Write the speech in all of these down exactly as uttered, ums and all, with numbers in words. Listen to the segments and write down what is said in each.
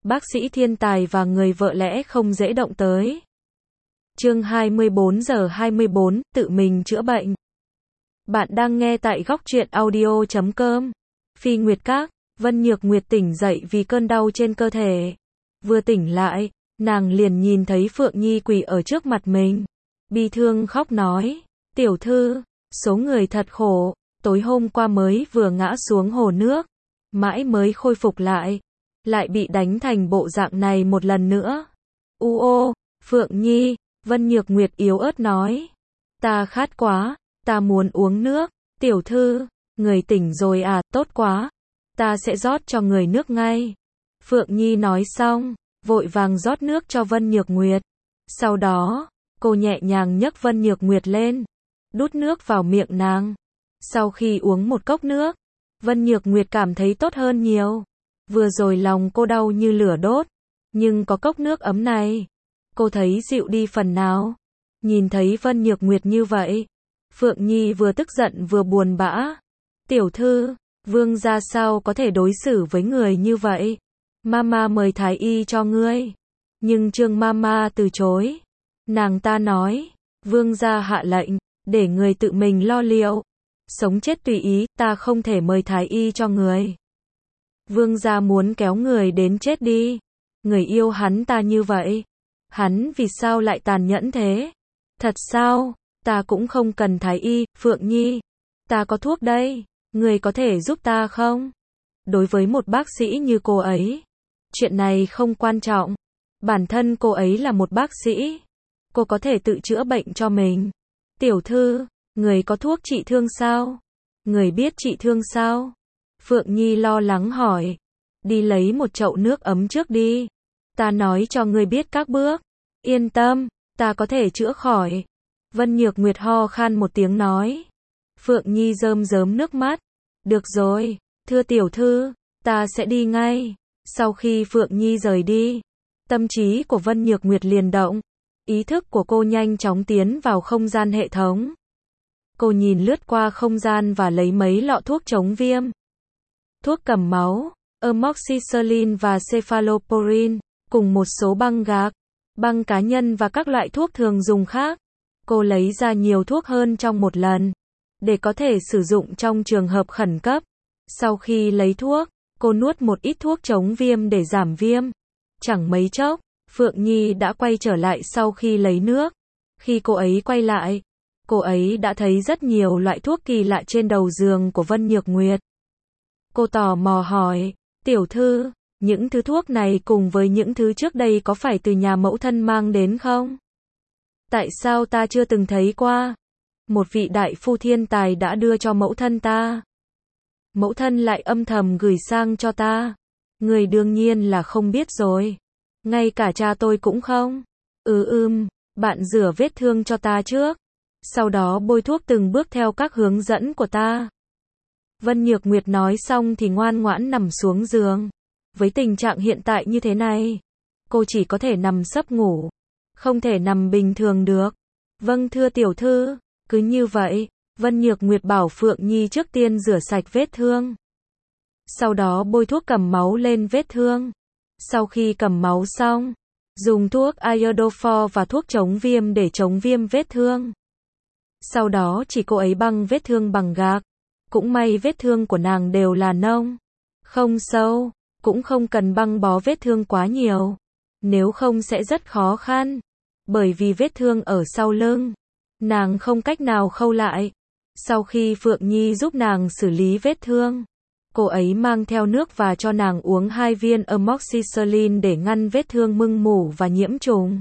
bác sĩ thiên tài và người vợ lẽ không dễ động tới. Chương hai mươi bốn giờ hai mươi bốn, tự mình chữa bệnh. Bạn đang nghe tại góc truyện audio chấm com. Phi Nguyệt Các, Vân Nhược Nguyệt tỉnh dậy vì cơn đau trên cơ thể. Vừa tỉnh lại, nàng liền nhìn thấy Phượng Nhi quỳ ở trước mặt mình. Bi thương khóc nói, tiểu thư, số người thật khổ, tối hôm qua mới vừa ngã xuống hồ nước, mãi mới khôi phục lại, lại bị đánh thành bộ dạng này một lần nữa. U ô, Phượng Nhi, Vân Nhược Nguyệt yếu ớt nói, ta khát quá, ta muốn uống nước. Tiểu thư, người tỉnh rồi à, tốt quá, ta sẽ rót cho người nước ngay. Phượng Nhi nói xong, vội vàng rót nước cho Vân Nhược Nguyệt. Sau đó, cô nhẹ nhàng nhấc Vân Nhược Nguyệt lên, đút nước vào miệng nàng. Sau khi uống một cốc nước, Vân Nhược Nguyệt cảm thấy tốt hơn nhiều. Vừa rồi lòng cô đau như lửa đốt, nhưng có cốc nước ấm này, cô thấy dịu đi phần nào. Nhìn thấy Vân Nhược Nguyệt như vậy, Phượng Nhi vừa tức giận vừa buồn bã. Tiểu thư, vương gia sao có thể đối xử với người như vậy? Mama mời thái y cho ngươi. Nhưng Trương Mama từ chối. Nàng ta nói, vương gia hạ lệnh, để người tự mình lo liệu. Sống chết tùy ý, ta không thể mời thái y cho người. Vương gia muốn kéo người đến chết đi. Người yêu hắn ta như vậy, hắn vì sao lại tàn nhẫn thế? Thật sao? Ta cũng không cần thái y, Phượng Nhi. Ta có thuốc đây, người có thể giúp ta không? Đối với một bác sĩ như cô ấy, chuyện này không quan trọng. Bản thân cô ấy là một bác sĩ, cô có thể tự chữa bệnh cho mình. Tiểu thư, người có thuốc trị thương sao? Người biết trị thương sao? Phượng Nhi lo lắng hỏi. Đi lấy một chậu nước ấm trước đi. Ta nói cho ngươi biết các bước. Yên tâm, ta có thể chữa khỏi. Vân Nhược Nguyệt ho khan một tiếng nói. Phượng Nhi rơm rớm nước mắt. Được rồi, thưa tiểu thư, ta sẽ đi ngay. Sau khi Phượng Nhi rời đi, tâm trí của Vân Nhược Nguyệt liền động. Ý thức của cô nhanh chóng tiến vào không gian hệ thống. Cô nhìn lướt qua không gian và lấy mấy lọ thuốc chống viêm, thuốc cầm máu, amoxicillin và cephalosporin, cùng một số băng gạc, băng cá nhân và các loại thuốc thường dùng khác. Cô lấy ra nhiều thuốc hơn trong một lần, để có thể sử dụng trong trường hợp khẩn cấp. Sau khi lấy thuốc, cô nuốt một ít thuốc chống viêm để giảm viêm. Chẳng mấy chốc, Phượng Nhi đã quay trở lại sau khi lấy nước. Khi cô ấy quay lại, cô ấy đã thấy rất nhiều loại thuốc kỳ lạ trên đầu giường của Vân Nhược Nguyệt. Cô tò mò hỏi, tiểu thư, những thứ thuốc này cùng với những thứ trước đây có phải từ nhà mẫu thân mang đến không? Tại sao ta chưa từng thấy qua? Một vị đại phu thiên tài đã đưa cho mẫu thân ta. Mẫu thân lại âm thầm gửi sang cho ta. Người đương nhiên là không biết rồi. Ngay cả cha tôi cũng không. Ừ ưm, bạn rửa vết thương cho ta trước. Sau đó bôi thuốc từng bước theo các hướng dẫn của ta. Vân Nhược Nguyệt nói xong thì ngoan ngoãn nằm xuống giường. Với tình trạng hiện tại như thế này, cô chỉ có thể nằm sấp ngủ, không thể nằm bình thường được. Vâng thưa tiểu thư, cứ như vậy, Vân Nhược Nguyệt bảo Phượng Nhi trước tiên rửa sạch vết thương. Sau đó bôi thuốc cầm máu lên vết thương. Sau khi cầm máu xong, dùng thuốc iodofor và thuốc chống viêm để chống viêm vết thương. Sau đó chỉ cô ấy băng vết thương bằng gạc. Cũng may vết thương của nàng đều là nông, không sâu, cũng không cần băng bó vết thương quá nhiều. Nếu không sẽ rất khó khăn, bởi vì vết thương ở sau lưng, nàng không cách nào khâu lại. Sau khi Phượng Nhi giúp nàng xử lý vết thương, cô ấy mang theo nước và cho nàng uống hai viên amoxicillin để ngăn vết thương mưng mủ và nhiễm trùng.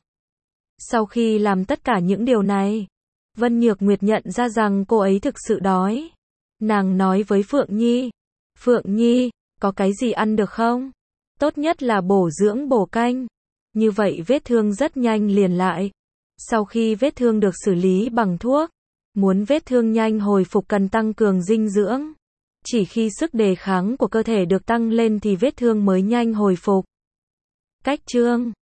Sau khi làm tất cả những điều này, Vân Nhược Nguyệt nhận ra rằng cô ấy thực sự đói. Nàng nói với Phượng Nhi, Phượng Nhi, có cái gì ăn được không? Tốt nhất là bổ dưỡng bổ canh. Như vậy vết thương rất nhanh liền lại. Sau khi vết thương được xử lý bằng thuốc, muốn vết thương nhanh hồi phục cần tăng cường dinh dưỡng. Chỉ khi sức đề kháng của cơ thể được tăng lên thì vết thương mới nhanh hồi phục. Cách chương